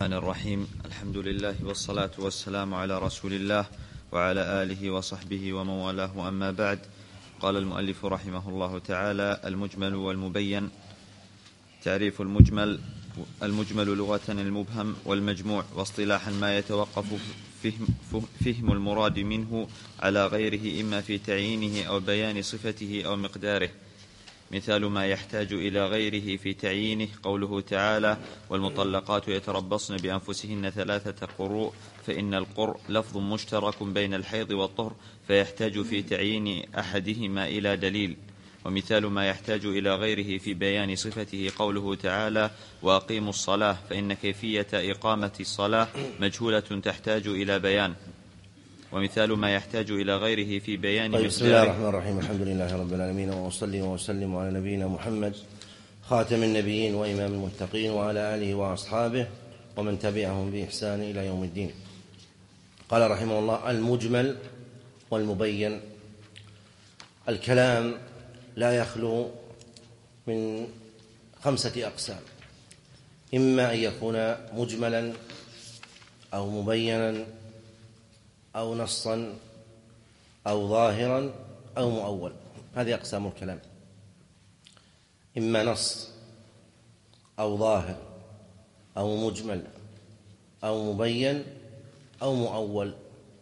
الرحمن الرحيم. الحمد لله والصلاة والسلام على رسول الله وعلى آله وصحبه ومن والاه، أما بعد. قال المؤلف رحمه الله تعالى: المجمل والمبين. تعريف المجمل: المجمل لغة المبهم والمجموع، واصطلاحا ما يتوقف فهم المراد منه على غيره، إما في تعيينه أو بيان صفته أو مقداره. مثال ما يحتاج إلى غيره في تعيينه قوله تعالى: والمطلقات يتربصن بأنفسهن 3 قروء، فإن القرء لفظ مشترك بين الحيض والطهر، فيحتاج في تعيين أحدهما إلى دليل. ومثال ما يحتاج إلى غيره في بيان صفته قوله تعالى: وأقيموا الصلاة، فإن كيفية إقامة الصلاة مجهولة تحتاج إلى بيان. ومثال ما يحتاج إلى غيره في بيان مقداره. بسم الله الرحمن الرحيم. الحمد لله رب العالمين، وأصلي وأسلم على نبينا محمد خاتم النبيين وإمام المتقين، وعلى آله وأصحابه ومن تبعهم بإحسان إلى يوم الدين. قال رحمه الله: المجمل والمبين. الكلام لا يخلو من 5 أقسام: إما أن يكون مجملا أو مبينا أو نصا أو ظاهرا أو مؤول. هذه أقسام الكلام: إما نص أو ظاهر أو مجمل أو مبين أو مؤول.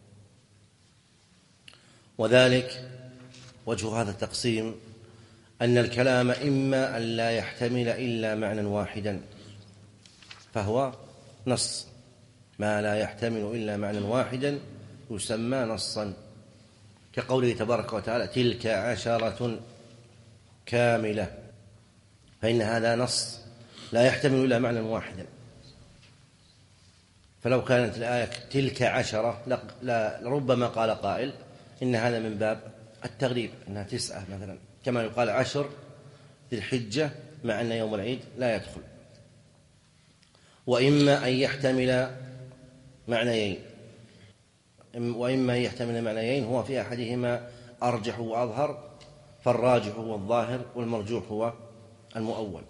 وذلك وجه هذا التقسيم أن الكلام إما أن لا يحتمل إلا معنى واحدا فهو نص، ما لا يحتمل إلا معنى واحدا يسمى نصا، كقوله تبارك وتعالى: تلك 10 كاملة، فإن هذا نص لا يحتمل إلا معنى واحدا. فلو كانت الآية تلك 10 لربما قال قائل إن هذا من باب التغليب، إنها 9 مثلا، كما يقال 10 ذي الحجة، مع أن يوم العيد لا يدخل. وإما أن يحتمل معنيين، هو في أحدهما أرجح وأظهر، فالراجح هو الظاهر والمرجوح هو المؤول.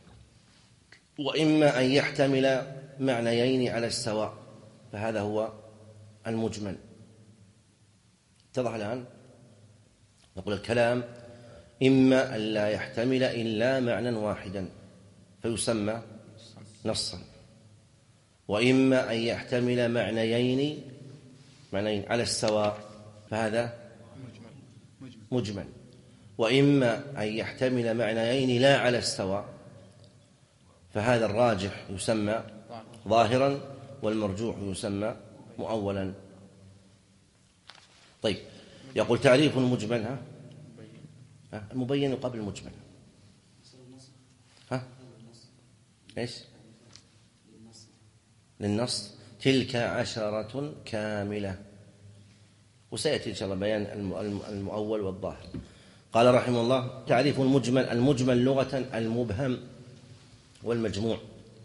وإما أن يحتمل معنيين على السواء، فهذا هو المجمل. اتضح الآن؟ نقول الكلام إما أن لا يحتمل إلا معنى واحدا فيسمى نصا، وإما أن يحتمل معنيين على السواء فهذا مجمل، وإما أن يحتمل معنيين لا على السواء فهذا الراجح يسمى ظاهرا والمرجوح يسمى مؤولا. طيب، يقول: تعريف المجمل. المبين قبل المجمل. إيش؟ للنص: تلك 10 كاملة. وسيأتي إن شاء الله بيان المؤول والظاهر. قال رحمه الله: تعريف المجمل. المجمل لغة المبهم والمجموع.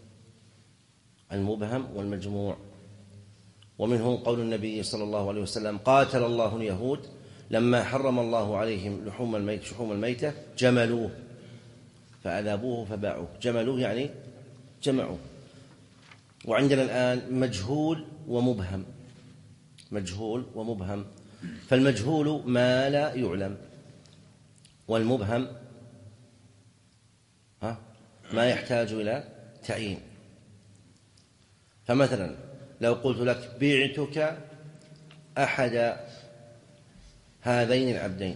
المبهم والمجموع. ومنه قول النبي صلى الله عليه وسلم: قاتل الله اليهود لما حرم الله عليهم شحوم الميتة جملوه فأذابوه فباعوه. جملوه يعني جمعوه. وعندنا الآن مجهول ومبهم. مجهول ومبهم. فالمجهول ما لا يعلم، والمبهم ما يحتاج إلى تعيين. فمثلا لو قلت لك: بعتك أحد هذين العبدين،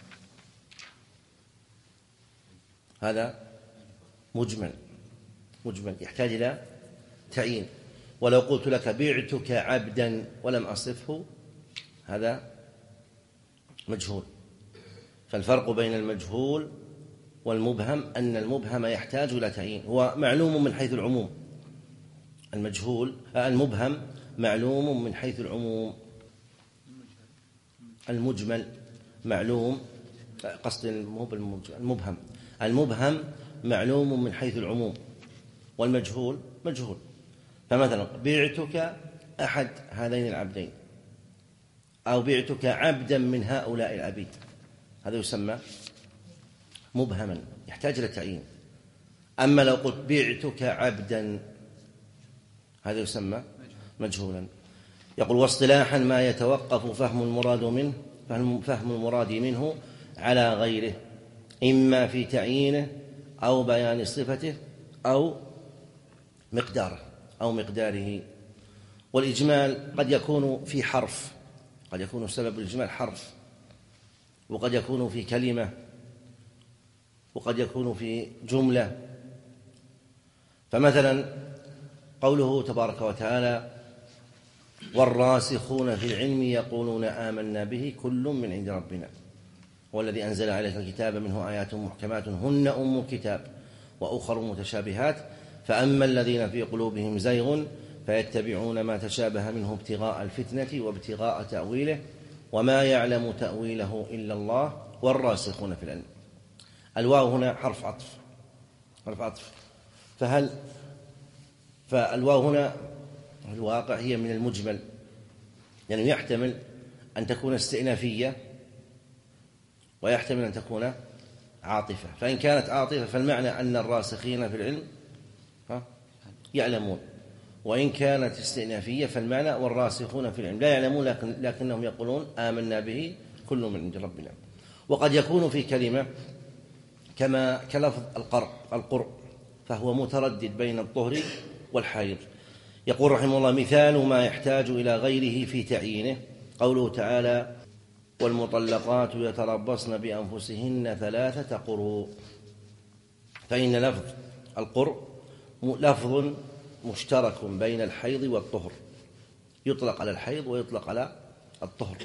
هذا مجمل يحتاج إلى تعيين. ولو قلت لك: بعتك عبدا ولم أصفه، هذا مجهول. فالفرق بين المجهول والمبهم أن المبهم يحتاج إلى تعيين، هو معلوم من حيث العموم. المبهم معلوم من حيث العموم. المجمل معلوم، المبهم معلوم من حيث العموم، والمجهول مجهول. فمثلا: بعتك أحد هذين العبدين، أو بعتك عبدا من هؤلاء العبيد، هذا يسمى مبهما يحتاج إلى تعيين. أما لو قلت: بعتك عبدا، هذا يسمى مجهولا. يقول واصطلاحا ما يتوقف فهم المراد منه على غيره، إما في تعيينه أو بيان صفته أو مقداره. والإجمال قد يكون في حرف، قد يكون سبب الإجمال حرف، وقد يكون في كلمة، وقد يكون في جملة. فمثلا قوله تبارك وتعالى والراسخون في العلم يقولون آمنا به كل من عند ربنا والذي أنزل عليك الكتاب منه آيات محكمات هن أم الكتاب وأخر متشابهات فأما الذين في قلوبهم زيغ فيتبعون ما تشابه منه ابتغاء الفتنة وابتغاء تأويله وما يعلم تأويله إلا الله والراسخون في العلم. الواو هنا حرف عطف. فالواو هنا في الواقع هي من المجمل، يعني يحتمل أن تكون استئنافية ويحتمل أن تكون عاطفة. فإن كانت عاطفة فالمعنى أن الراسخين في العلم يعلمون، وإن كانت استئنافية فالمعنى والراسخون في العلم لا يعلمون لكنهم يقولون آمنا به كل من عند ربنا. وقد يكون في كلمة كلفظ القرء فهو متردد بين الطهر والحيض. يقول رحمه الله مثال ما يحتاج إلى غيره في تعيينه قوله تعالى والمطلقات يتربصن بأنفسهن 3 قروء. فإن لفظ القرء لفظ مشترك بين الحيض والطهر، يطلق على الحيض ويطلق على الطهر،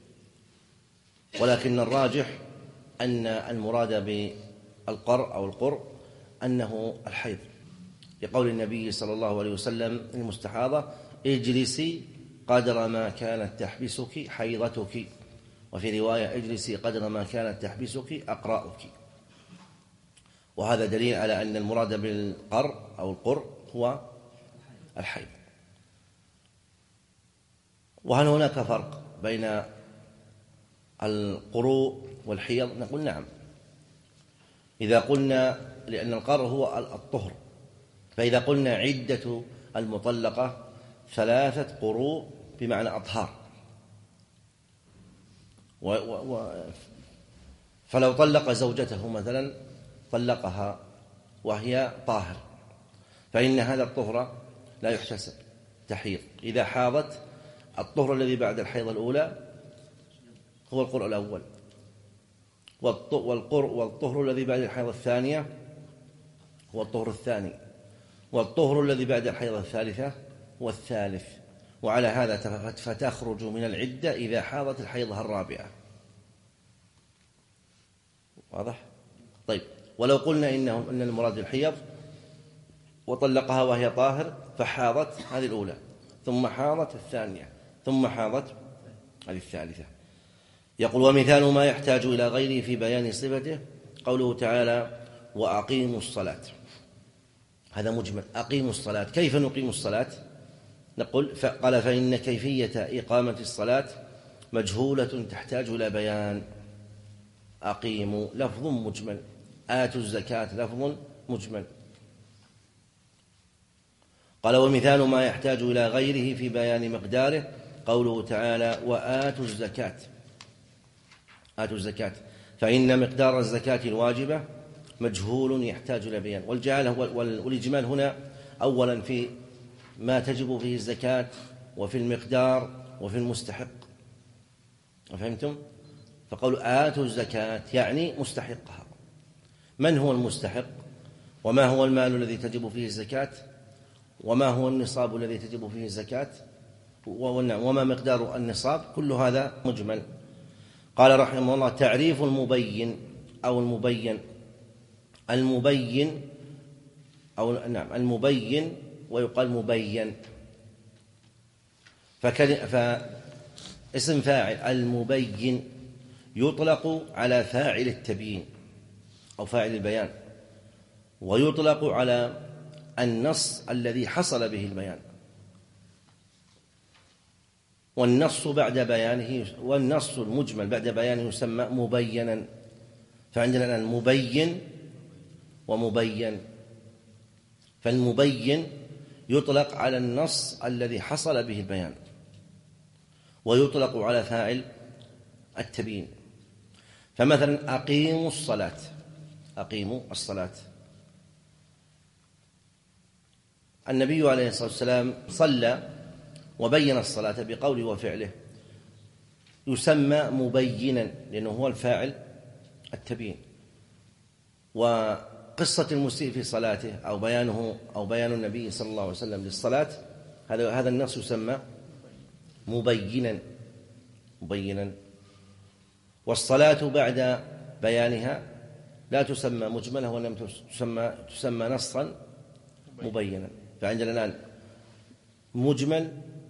ولكن الراجح أن المراد بالقرء أو القرء أنه الحيض، لقول النبي صلى الله عليه وسلم المستحاضة اجلسي قدر ما كانت تحبسك حيضتك، وفي رواية اجلسي قدر ما كانت تحبسك أقراؤك. وهذا دليل على أن المراد بالقرء أو القرء هو الحيض. وهل هناك فرق بين القروء والحيض؟ نقول نعم، إذا قلنا لأن القرء هو الطهر، فإذا قلنا عدة المطلقة 3 قروء بمعنى أطهار، فلو طلق زوجته مثلا طلقها وهي طاهر فإن هذا الطهر لا يحتسب تحيض. إذا حاضت الطهر الذي بعد الحيض الأولى هو القرء الأول، والطهر الذي بعد الحيض الثانية هو الطهر الثاني، والطهر الذي بعد الحيض الثالثة هو الثالث. وعلى هذا فتخرج من العدة إذا حاضت الحيضة الرابعة. واضح؟ طيب، ولو قلنا أن المراد الحيض وطلقها وهي طاهر فحاضت هذه الأولى ثم حاضت الثانية ثم حاضت هذه الثالثة. يقول ومثال ما يحتاج إلى غيره في بيان صفته قوله تعالى وأقيموا الصلاة. هذا مجمل، أقيموا الصلاة. كيف نقيم الصلاة؟ نقول قال فإن كيفية إقامة الصلاة مجهولة تحتاج إلى بيان. أقيموا لفظ مجمل، آتوا الزكاة لفظ مجمل. قال ومثال ما يحتاج إلى غيره في بيان مقداره قوله تعالى وآتوا الزكاة. آتوا الزكاة، فإن مقدار الزكاة الواجبة مجهول يحتاج إلى بيان. والإجمال هنا أولا في ما تجب فيه الزكاة وفي المقدار وفي المستحق. فهمتم؟ فقول آتوا الزكاة يعني مستحقها. من هو المستحق؟ وما هو المال الذي تجب فيه الزكاة؟ وما هو النصاب الذي تجب فيه الزكاة؟ وما مقدار النصاب؟ كل هذا مجمل. قال رحمه الله تعريف المبين أو المبين. المبين ويقال مبين. فاسم فاعل المبين يطلق على فاعل التبيين أو فاعل البيان، ويطلق على النص الذي حصل به البيان. والنص المجمل بعد بيانه يسمى مبينا. فعندنا الآن مبين ومبين. فالمبين يطلق على النص الذي حصل به البيان، ويطلق على فاعل التبيين. فمثلا أقيموا الصلاة، أقيموا الصلاة، النبي عليه الصلاة والسلام صلى وبين الصلاة بقوله وفعله، يسمى مبينا لأنه هو الفاعل التبيين. وقصة المسيء في صلاته أو بيان النبي صلى الله عليه وسلم للصلاة، هذا النص يسمى مبينا. والصلاة بعد بيانها لا تسمى مجملة ولم تسمى نصا مبينا. فعندنا الآن مجمل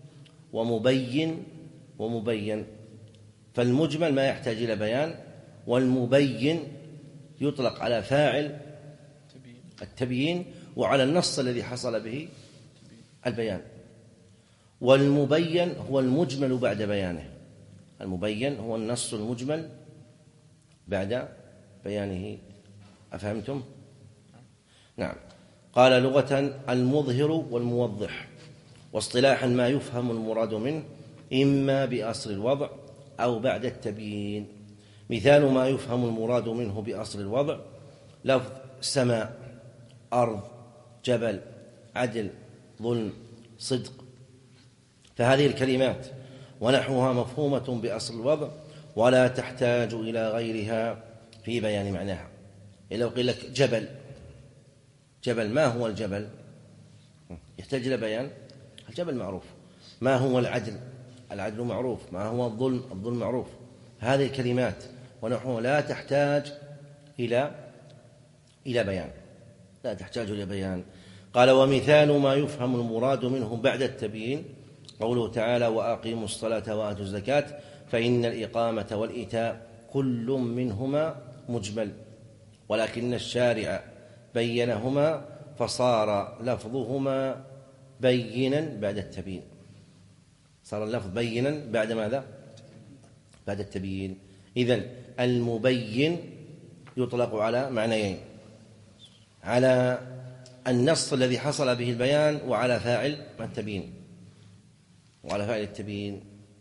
ومبين. فالمجمل ما يحتاج إلى بيان، والمبين يطلق على فاعل التبيين وعلى النص الذي حصل به البيان. والمبين هو المجمل بعد بيانه، المبين هو النص المجمل بعد بيانه. أفهمتم؟ نعم. قال لغة المظهر والموضح، واصطلاحا ما يفهم المراد منه إما بأصل الوضع أو بعد التبيين. مثال ما يفهم المراد منه بأصل الوضع: لفظ سماء، أرض، جبل، عدل، ظلم، صدق. فهذه الكلمات ونحوها مفهومة بأصل الوضع ولا تحتاج إلى غيرها في بيان معناها. لو قيل لك جبل، ما هو الجبل؟ يحتاج إلى بيان. الجبل معروف. ما هو العدل معروف. ما هو الظلم معروف. هذه الكلمات ونحوها لا تحتاج إلى بيان، لا تحتاج إلى بيان. قال: ومثال ما يفهم المراد منه بعد التبيين قوله تعالى: وأقيموا الصلاة وآتوا الزكاة، فإن الإقامة والإيتاء كل منهما مجمل، ولكن الشارع بينهما فصار لفظهما بينا بعد التبيين. صار اللفظ بينا بعد ماذا؟ بعد التبيين. إذن المبين يطلق على معنيين: على النص الذي حصل به البيان، وعلى فاعل التبيين.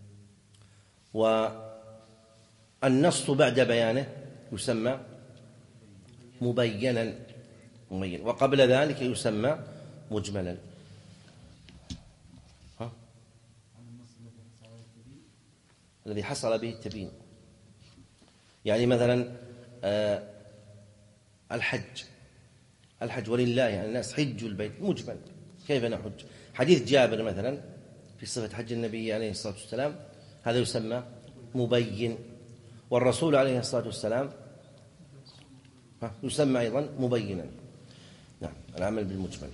والنص بعد بيانه يسمى مبينا، وقبل ذلك يسمى مجملا. الذي حصل به التبيين، يعني مثلا الحج ولله يعني الناس حجوا البيت، مجمل. كيف نحج؟ حديث جابر مثلا في صفة حج النبي عليه الصلاة والسلام، هذا يسمى مبين. والرسول عليه الصلاة والسلام يسمى أيضا مبينا. نعم، العمل بالمجمل.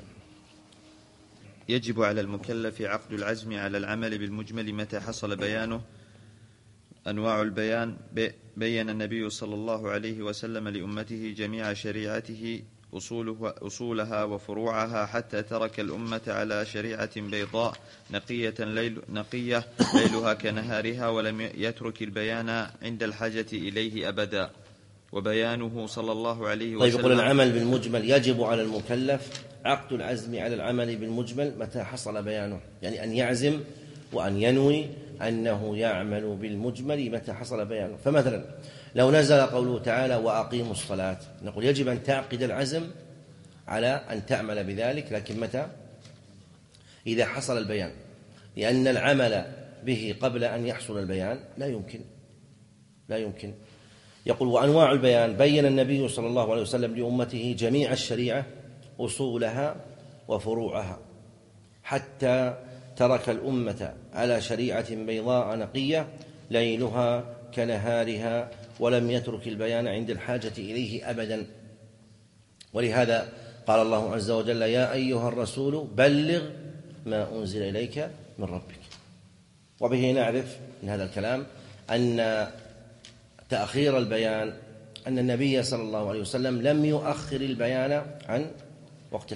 يجب على المكلف عقد العزم على العمل بالمجمل متى حصل بيانه. أنواع البيان: بين النبي صلى الله عليه وسلم لأمته جميع شريعته أصولها وفروعها، حتى ترك الأمة على شريعة بيضاء نقية ليلها كنهارها، ولم يترك البيان عند الحاجة إليه أبدا. وبيانه صلى الله عليه وسلم. يقول العمل بالمجمل: يجب على المكلف عقد العزم على العمل بالمجمل متى حصل بيانه، يعني أن يعزم وأن ينوي أنه يعمل بالمجمل متى حصل بيانه. فمثلا لو نزل قوله تعالى: وأقيموا الصلاة، نقول يجب أن تعقد العزم على أن تعمل بذلك، لكن متى؟ إذا حصل البيان، لأن العمل به قبل أن يحصل البيان لا يمكن. يقول: وأنواع البيان: بين النبي صلى الله عليه وسلم لأمته جميع الشريعة أصولها وفروعها، حتى ترك الأمة على شريعة بيضاء نقية ليلها كنهارها، ولم يترك البيان عند الحاجة إليه أبدا. ولهذا قال الله عز وجل: يا أيها الرسول بلغ ما أنزل إليك من ربك. وبه نعرف من هذا الكلام أن تأخير البيان، أن النبي صلى الله عليه وسلم لم يؤخر البيان عن وقت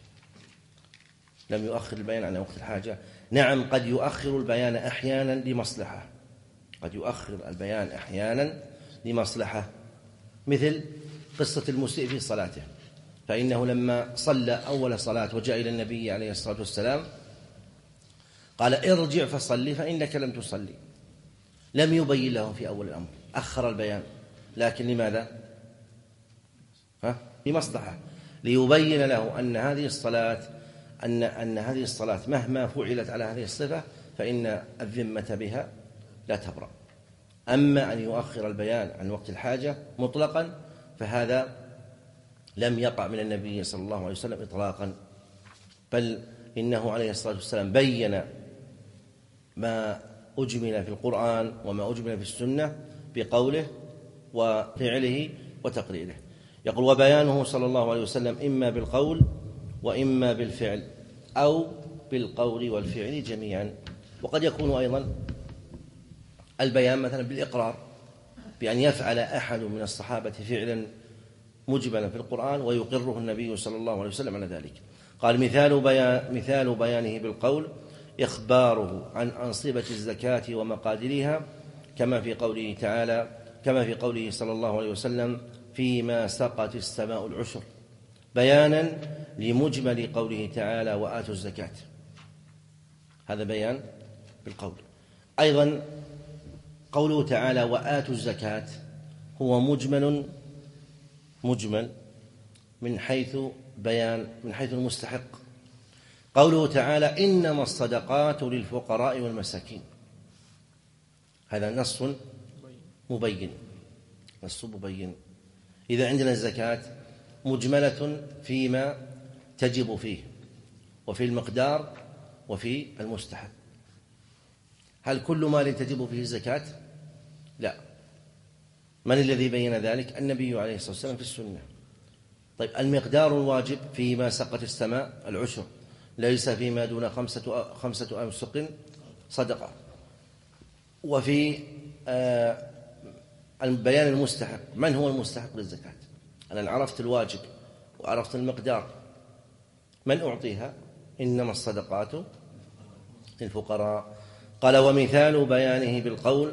الحاجة. نعم، قد يؤخر البيان أحيانا لمصلحة، مثل قصة المسيء في صلاته. فإنه لما صلى أول صلاة وجاء إلى النبي عليه الصلاة والسلام قال ارجع فصلي فإنك لم تصلي. لم يبين له في أول الأمر، أخر البيان، لكن لماذا؟ لمصلحة، ليبين له أن هذه الصلاة أن هذه الصلاة مهما فعلت على هذه الصفة فإن الذمة بها لا تبرأ. أما أن يؤخر البيان عن وقت الحاجة مطلقا فهذا لم يقع من النبي صلى الله عليه وسلم إطلاقا، بل إنه عليه الصلاة والسلام بين ما أجمل في القرآن وما أجمل في السنة بقوله وفعله وتقريره. يقول وبيانه صلى الله عليه وسلم إما بالقول وإما بالفعل أو بالقول والفعل جميعا. وقد يكون أيضا البيان مثلا بالإقرار، بأن يفعل أحد من الصحابة فعلا مجملا في القرآن ويقره النبي صلى الله عليه وسلم على ذلك. قال مثال بيانه بالقول إخباره عن أنصبة الزكاة ومقاديرها كما في قوله صلى الله عليه وسلم فيما سقت السماء العشر، بيانا لمجمل قوله تعالى وآتوا الزكاة. هذا بيان بالقول. أيضا قوله تعالى وآتوا الزكاة هو مجمل من حيث المستحق. قوله تعالى إنما الصدقات للفقراء والمساكين، هذا نص مبين. إذا عندنا الزكاة مجملة فيما تجب فيه وفي المقدار وفي المستحق. هل كل مال تجب فيه الزكاة؟ لا. من الذي بين ذلك؟ النبي عليه الصلاة والسلام في السنة. طيب المقدار الواجب فيما سقت السماء العشر، ليس فيما دون 5 أوسق صدقة. وفي البيان المستحق، من هو المستحق للزكاة؟ أنا عرفت الواجب وعرفت المقدار، من أعطيها؟ إنما الصدقات للفقراء. قال ومثال بيانه بالقول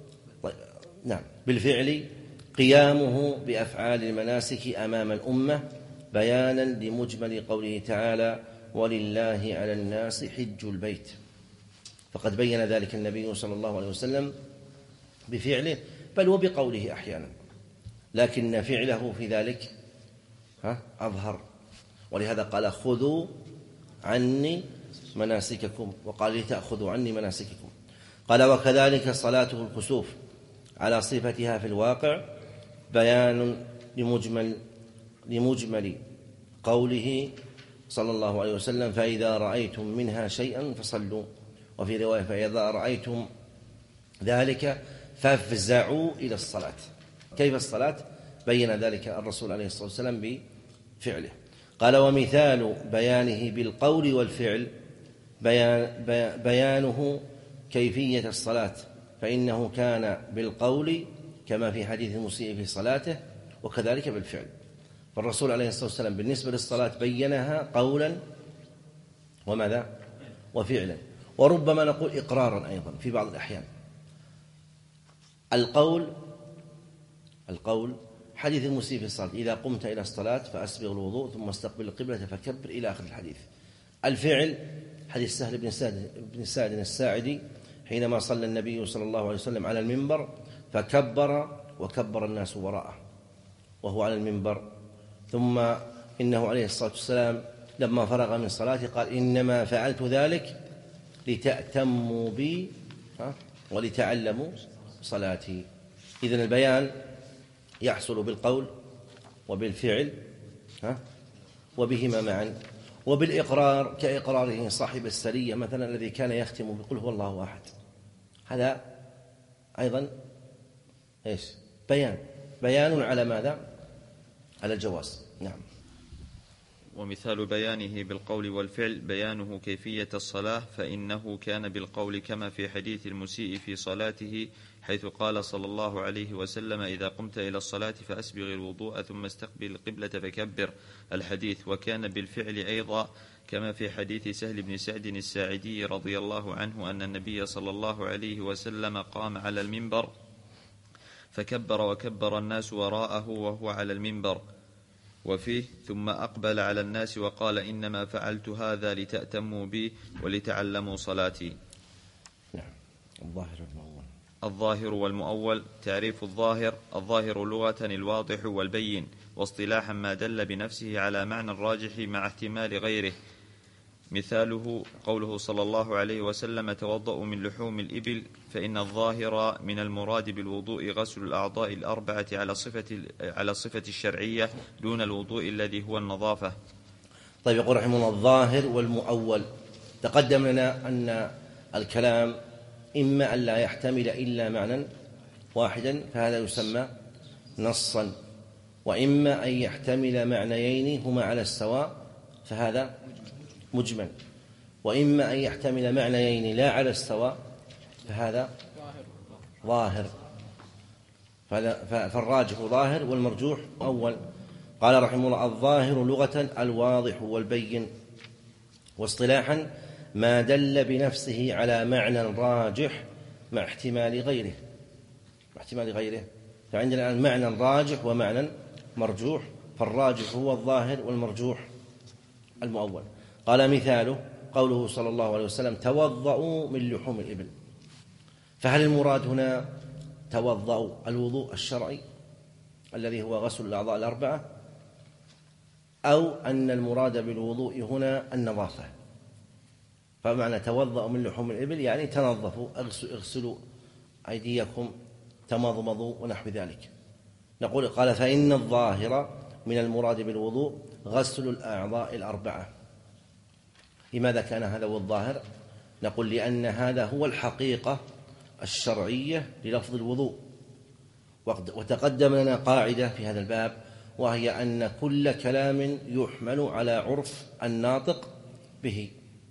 بالفعل قيامه بأفعال المناسك أمام الأمة بيانا لمجمل قوله تعالى ولله على الناس حج البيت، فقد بين ذلك النبي صلى الله عليه وسلم بفعله بل وبقوله أحيانا، لكن فعله في ذلك أظهر. ولهذا قال خذوا عني مناسككم، وقال لتأخذوا عني مناسككم. قال وكذلك صلاته الكسوف على صفتها في الواقع بيان لمجمل قوله صلى الله عليه وسلم فإذا رأيتم منها شيئا فصلوا، وفي رواية فإذا رأيتم ذلك فافزعوا إلى الصلاة. كيف الصلاة؟ بين ذلك الرسول عليه الصلاة والسلام بفعله. قال ومثال بيانه بالقول والفعل بيانه كيفية الصلاة، فإنه كان بالقول كما في حديث المسيء في صلاته وكذلك بالفعل. فالرسول عليه الصلاة والسلام بالنسبة للصلاة بينها قولا وماذا؟ وفعلا، وربما نقول إقرارا أيضا في بعض الأحيان. القول حديث المسيء في الصلاة إذا قمت إلى الصلاة فأسبغ الوضوء ثم استقبل القبلة فكبر إلى آخر الحديث. الفعل حديث سهل بن سعد الساعدي حينما صلى النبي صلى الله عليه وسلم على المنبر فكبر وكبر الناس وراءه وهو على المنبر، ثم إنه عليه الصلاة والسلام لما فرغ من صلاته قال إنما فعلت ذلك لتأتموا بي ولتعلموا صلاتي. إذن البيان يحصل بالقول وبالفعل وبهما معا، وبالإقرار كإقراره صاحب السرية مثلا الذي كان يختم بقل هو الله أحد، هذا أيضا بيان على ماذا؟ على الجواز. نعم. ومثال بيانه بالقول والفعل بيانه كيفية الصلاة، فإنه كان بالقول كما في حديث المسيء في صلاته حيث قال صلى الله عليه وسلم إذا قمت إلى الصلاة فأسبغ الوضوء ثم استقبل القبلة فكبر الحديث. وكان بالفعل أيضا كما في حديث سهل بن سعد الساعدي رضي الله عنه أن النبي صلى الله عليه وسلم قام على المنبر فكبر وكبر الناس وراءه وهو على المنبر، وفيه ثم أقبل على الناس وقال إنما فعلت هذا لتأتموا بي ولتعلموا صلاتي. نعم. الظاهر والمؤول. تعريف الظاهر: الظاهر لغة الواضح والبين، واصطلاحا ما دل بنفسه على معنى الراجح مع احتمال غيره. مثاله قوله صلى الله عليه وسلم: توضؤوا من لحوم الإبل، فإن الظاهر من المراد بالوضوء غسل الأعضاء الأربعة على الصفة الشرعية دون الوضوء الذي هو النظافة. طيب، يقول رحمه الله: الظاهر والمؤول. تقدم لنا أن الكلام إما أن لا يحتمل إلا معنى واحدا فهذا يسمى نصا، وإما أن يحتمل معنيين هما على السواء فهذا مجمل، وإما أن يحتمل معنيين لا على السواء فهذا ظاهر. فالراجح ظاهر والمرجوح أول. قال رحمه الله: الظاهر لغة الواضح والبين، واصطلاحا ما دل بنفسه على معنى راجح مع احتمال غيره. فعندنا الآن معنى راجح ومعنى مرجوح، فالراجح هو الظاهر والمرجوح المؤول. قال: مثاله قوله صلى الله عليه وسلم: توضؤوا من لحوم الإبل. فهل المراد هنا توضؤوا الوضوء الشرعي الذي هو غسل الأعضاء الأربعة، أو أن المراد بالوضوء هنا النظافة؟ فمعنى توضؤوا من لحوم الإبل يعني تنظفوا، اغسلوا أيديكم، تمضمضوا ونحو ذلك. نقول: قال: فإن الظاهر من المراد بالوضوء غسل الأعضاء الأربعة. لماذا كان هذا هو الظاهر؟ نقول: لأن هذا هو الحقيقة الشرعية للفظ الوضوء. وتقدم لنا قاعدة في هذا الباب، وهي أن كل كلام يحمل على عرف الناطق به.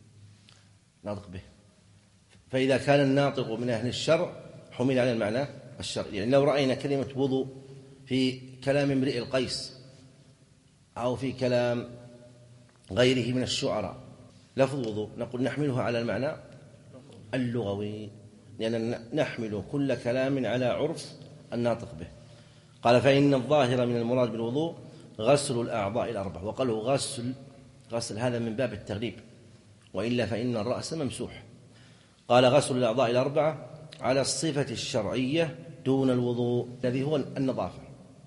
فإذا كان الناطق من أهل الشرع حمل على المعنى الشرعي. يعني لو رأينا كلمة وضوء في كلام امرئ القيس أو في كلام غيره من الشعراء لفظ وضوء، نقول نحمله على المعنى اللغوي، لأننا نحمل كل كلام على عرف الناطق به. قال: فإن الظاهر من المراد بالوضوء غسل الأعضاء الأربعة. وقالوا غسل هذا من باب التغليب، وإلا فإن الرأس ممسوح. قال: غسل الأعضاء الأربعة على الصفة الشرعية دون الوضوء الذي هو النظافة.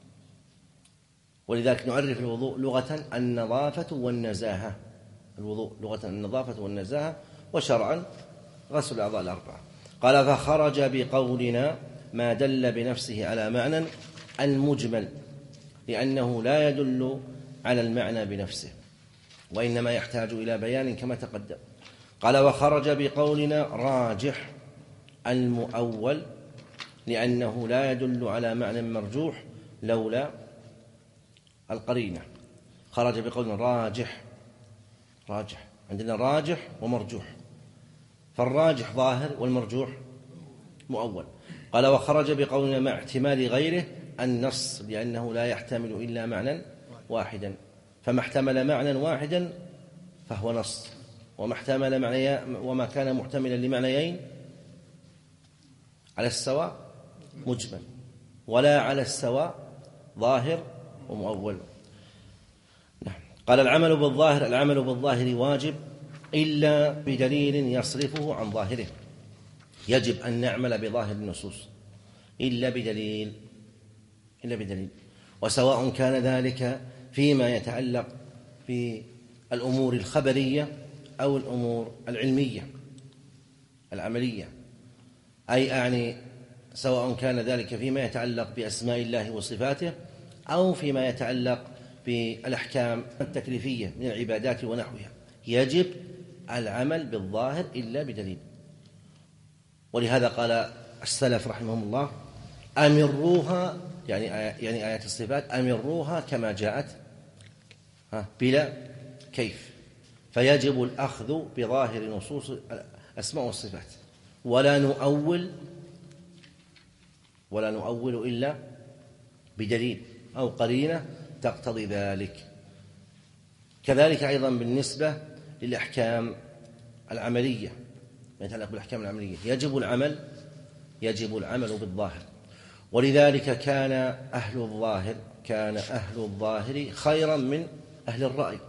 ولذلك نعرف الوضوء لغة النظافة والنزاهة. الوضوء لغة النظافة والنزاهة، وشرعا غسل الأعضاء الأربعة. قال: فخرج بقولنا ما دل بنفسه على معنى المجمل، لأنه لا يدل على المعنى بنفسه، وإنما يحتاج إلى بيان كما تقدم. قال: وخرج بقولنا راجح المؤول، لأنه لا يدل على معنى مرجوح لولا القرينة. خرج بقولنا راجح، عندنا راجح ومرجوح، فالراجح ظاهر والمرجوح مؤول. قال: وخرج بقولنا مع احتمال غيره النص، لأنه لا يحتمل إلا معنى واحدا، فما احتمل معنى واحدا فهو نص، وما كان محتملا لمعنيين على السواء مجمل، ولا على السواء ظاهر ومؤول. قال: العمل بالظاهر واجب إلا بدليل يصرفه عن ظاهره. يجب أن نعمل بظاهر النصوص إلا بدليل، وسواء كان ذلك فيما يتعلق بالأمور الخبرية أو الأمور العلمية العملية، أعني سواء كان ذلك فيما يتعلق بأسماء الله وصفاته أو فيما يتعلق بالأحكام التكليفية من العبادات ونحوها. يجب العمل بالظاهر إلا بدليل. ولهذا قال السلف رحمهم الله: أمروها، يعني آيات الصفات، أمروها كما جاءت بلا كيف. فيجب الأخذ بظاهر نصوص الأسماء والصفات، ولا نؤول إلا بدليل أو قرينة تقتضي ذلك. كذلك أيضا بالنسبة للأحكام العملية، ما يتعلق بالأحكام العملية يجب العمل بالظاهر. ولذلك كان أهل الظاهر خيرا من أهل الرأي،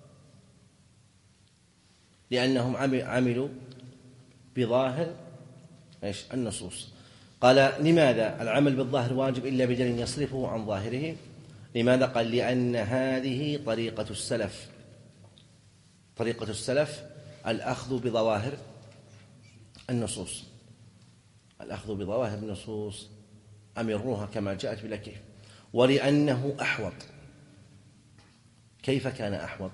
لأنهم عملوا بظاهر النصوص. قال: لماذا العمل بالظاهر واجب إلا بدليل يصرفه عن ظاهره؟ لماذا؟ قال: لأن هذه طريقة السلف الأخذ بظواهر النصوص، أمروها كما جاءت بلا كيف. ولأنه أحوط. كيف كان أحوط؟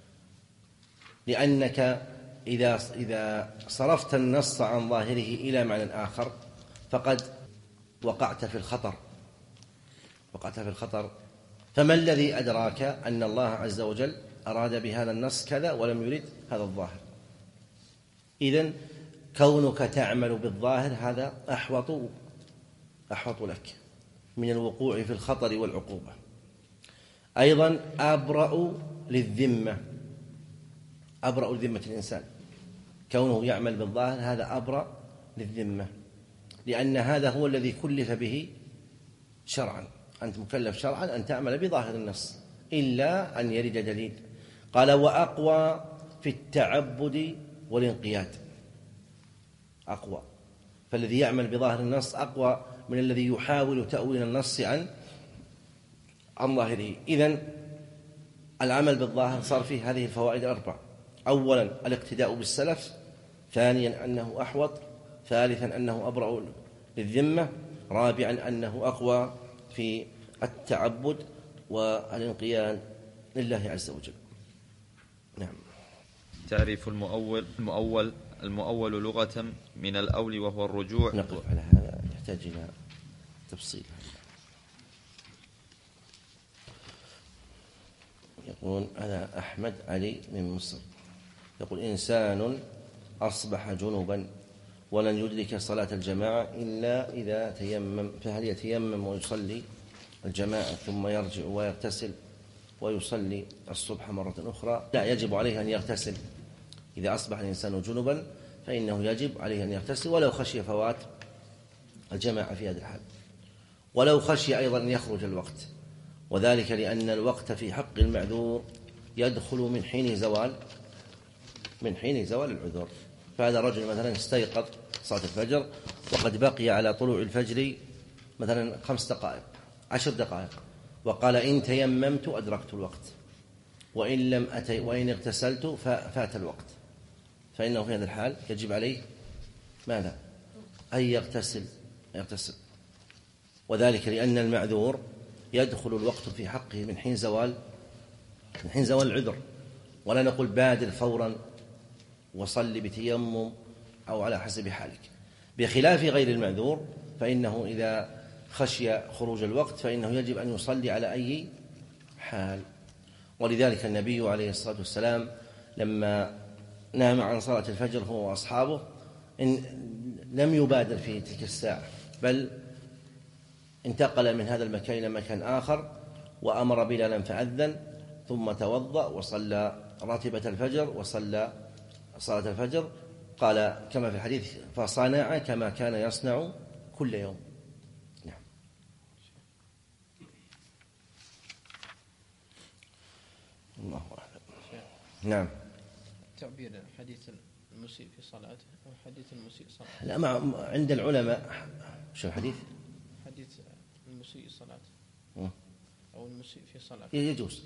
لأنك إذا صرفت النص عن ظاهره إلى معنى آخر فقد وقعت في الخطر. فما الذي أدراك أن الله عز وجل أراد بهذا النص كذا ولم يرد هذا الظاهر؟ إذن كونك تعمل بالظاهر هذا أحوط لك من الوقوع في الخطر والعقوبة. أيضا أبرأ للذمة الإنسان، كونه يعمل بالظاهر هذا أبرأ للذمة، لأن هذا هو الذي كلف به شرعا. أنت مكلف شرعا أن تعمل بظاهر النص إلا أن يرد دليل. قال: وأقوى في التعبد والانقياد. أقوى، فالذي يعمل بظاهر النص أقوى من الذي يحاول تأويل النص عن ظاهره. إذن العمل بالظاهر صار فيه هذه الفوائد الأربع: أولا الاقتداء بالسلف، ثانيا أنه أحوط، ثالثا أنه أبرأ للذمة، رابعا أنه أقوى في التعبد والانقياد لله عز وجل. نعم. تعريف المؤول لغة من الأول وهو الرجوع. نقف على هذا، يحتاج إلى تفصيل. يقول: أنا أحمد علي من مصر، يقول: إنسان أصبح جنبا ولن يدرك صلاة الجماعة إلا إذا تيمم، فهل يتيمم ويصلي الجماعة ثم يرجع ويغتسل ويصلي الصبح مرة أخرى؟ لا، يجب عليه أن يغتسل. إذا أصبح الإنسان جنبا فإنه يجب عليه أن يغتسل، ولو خشي فوات الجماعة في هذا الحال، ولو خشي أيضا أن يخرج الوقت، وذلك لأن الوقت في حق المعذور يدخل من حين زوال العذر. فهذا رجل مثلا استيقظ صلاة الفجر وقد بقي على طلوع الفجر مثلا 5 دقائق 10 دقائق، وقال: إن تيممت أدركت الوقت، وإن اغتسلت فات الوقت، فإنه في هذا الحال يجب عليه ماذا؟ أن يغتسل. وذلك لأن المعذور يدخل الوقت في حقه من حين زوال العذر، ولا نقول بادر فورا وصل بتيمم أو على حسب حالك، بخلاف غير المعذور فإنه إذا خشي خروج الوقت فإنه يجب أن يصلي على أي حال. ولذلك النبي عليه الصلاة والسلام لما نام عن صلاة الفجر هو وأصحابه لم يبادر في تلك الساعة، بل انتقل من هذا المكان إلى مكان آخر، وأمر بلالا فأذن، ثم توضأ وصلى راتبة الفجر وصلى صلاة الفجر. قال كما في الحديث: فصنع كما كان يصنع كل يوم. نعم. الله أعلم. نعم. تعبير حديث المسيء في صلاته أو حديث المسيء صلاته؟ لا، عند العلماء شو الحديث؟ حديث المسيء صلاته أو المسيء في صلاته يجوز.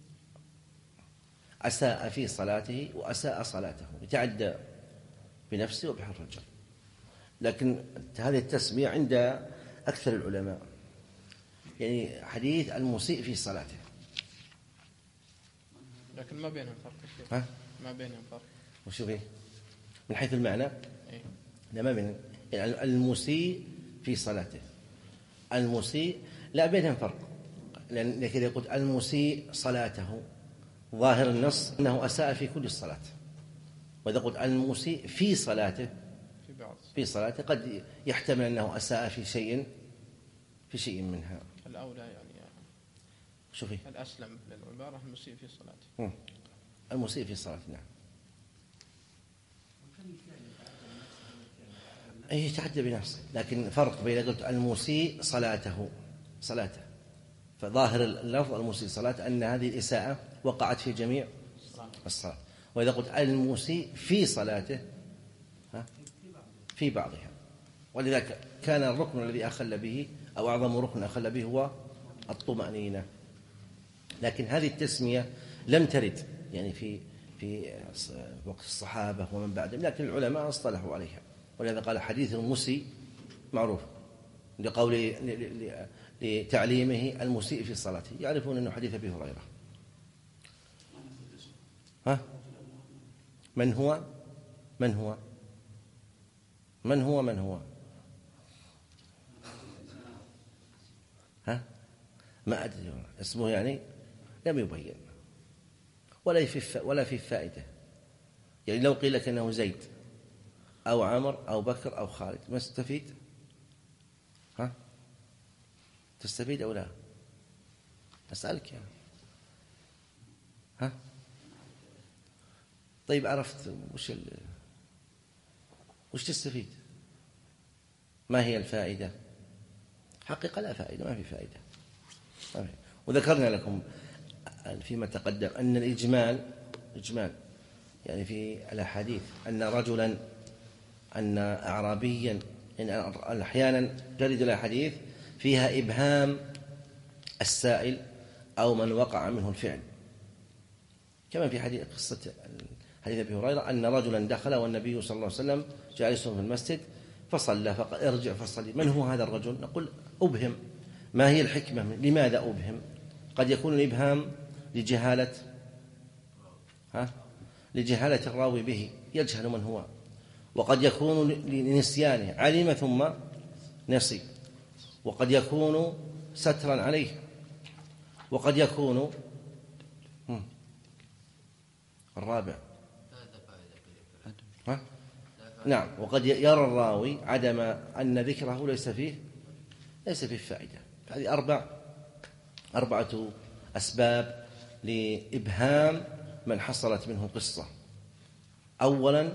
أساء في صلاته وأساء صلاته، يتعدى بنفسه وبحق الرجال، لكن هذه التسمية عند أكثر العلماء، يعني حديث المسيء في صلاته، لكن ما بينهم فرق. ما بينهم فرق. وشو فيه من حيث المعنى؟ لا، ما بين يعني المسيء في صلاته، المسيء لا بينهم فرق، لأن كذا يقول المسيء صلاته ظاهر النص أنه أساء في كل الصلاة، وإذا قلت المسيء في صلاته في صلاته قد يحتمل أنه أساء في شيء منها. الأولى يعني شوفي الأسلم للعبارة المسيء في صلاته. المسيء في صلاته، نعم. أي يتعدى بنفسه، لكن فرق بين قلت المسيء صلاته فظاهر اللفظ المسيء صلاته أن هذه الإساءة وقعت في جميع الصلاة. وإذا قلت المسيء في صلاته في بعضها. ولذلك كان الركن الذي أخل به أو أعظم ركن أخل به هو الطمأنينة. لكن هذه التسمية لم ترد يعني في وقت الصحابة ومن بعدهم، لكن العلماء اصطلحوا عليها. ولهذا قال حديث المسيء معروف لقول لتعليمه المسيء في صلاته، يعرفون أنه حديث أبي هريرة. من هو ما أدري اسمه يعني لم يبين ولا في فائدة. يعني لو قيل لك أنه زيد أو عمر أو بكر أو خالد ما تستفيد؟ تستفيد أو لا؟ أسألك يعني. طيب عرفت وش تستفيد؟ ما هي الفائدة؟ حقيقة لا فائدة، ما في فائدة. وذكرنا لكم فيما تقدم أن الإجمال يعني في الأحاديث أن أعرابيا يعني أحيانا ترد الأحاديث فيها إبهام السائل أو من وقع منه الفعل، كما في قصة حديث أبي هريرة أن رجلا دخل والنبي صلى الله عليه وسلم جالس في المسجد فصلى فقال ارجع فصلي. من هو هذا الرجل؟ نقول أبهم. ما هي الحكمة؟ لماذا أبهم؟ قد يكون الإبهام لجهالة الراوي به، يجهل من هو، وقد يكون لنسيانه، علم ثم نسي، وقد يكون سترا عليه، وقد يكون الرابع نعم، وقد يرى الراوي عدم أن ذكره ليس فيه فائدة. هذه أربعة أسباب لإبهام من حصلت منه قصة. أولا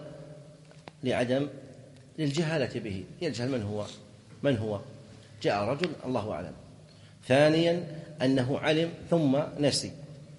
للجهالة به، يجهل من هو جاء رجل الله أعلم. ثانيا أنه علم ثم نسي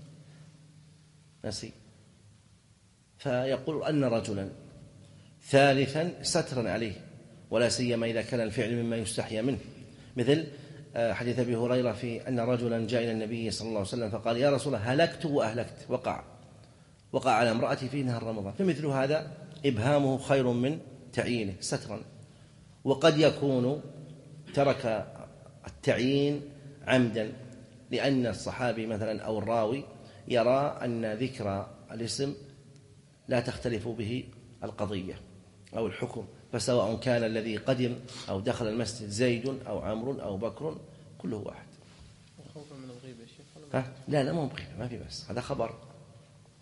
فيقول أن رجلا. ثالثا سترا عليه، ولا سيما إذا كان الفعل مما يستحيا منه، مثل حديث أبي هريرة في أن رجلا جاء إلى النبي صلى الله عليه وسلم فقال يا رسول الله هلكت وأهلكت، وقع على امرأتي في نهر رمضان. فمثل هذا إبهامه خير من تعيينه سترا. وقد يكون ترك التعيين عمدا، لأن الصحابي مثلا أو الراوي يرى أن ذكر الاسم لا تختلف به القضية أو الحكم، فسواء كان الذي قدم أو دخل المسجد زيد أو عمرو أو بكر كله واحد. خوفا من الغيبة يا شيخ؟ لا مو بغيبة، ما في بس، هذا خبر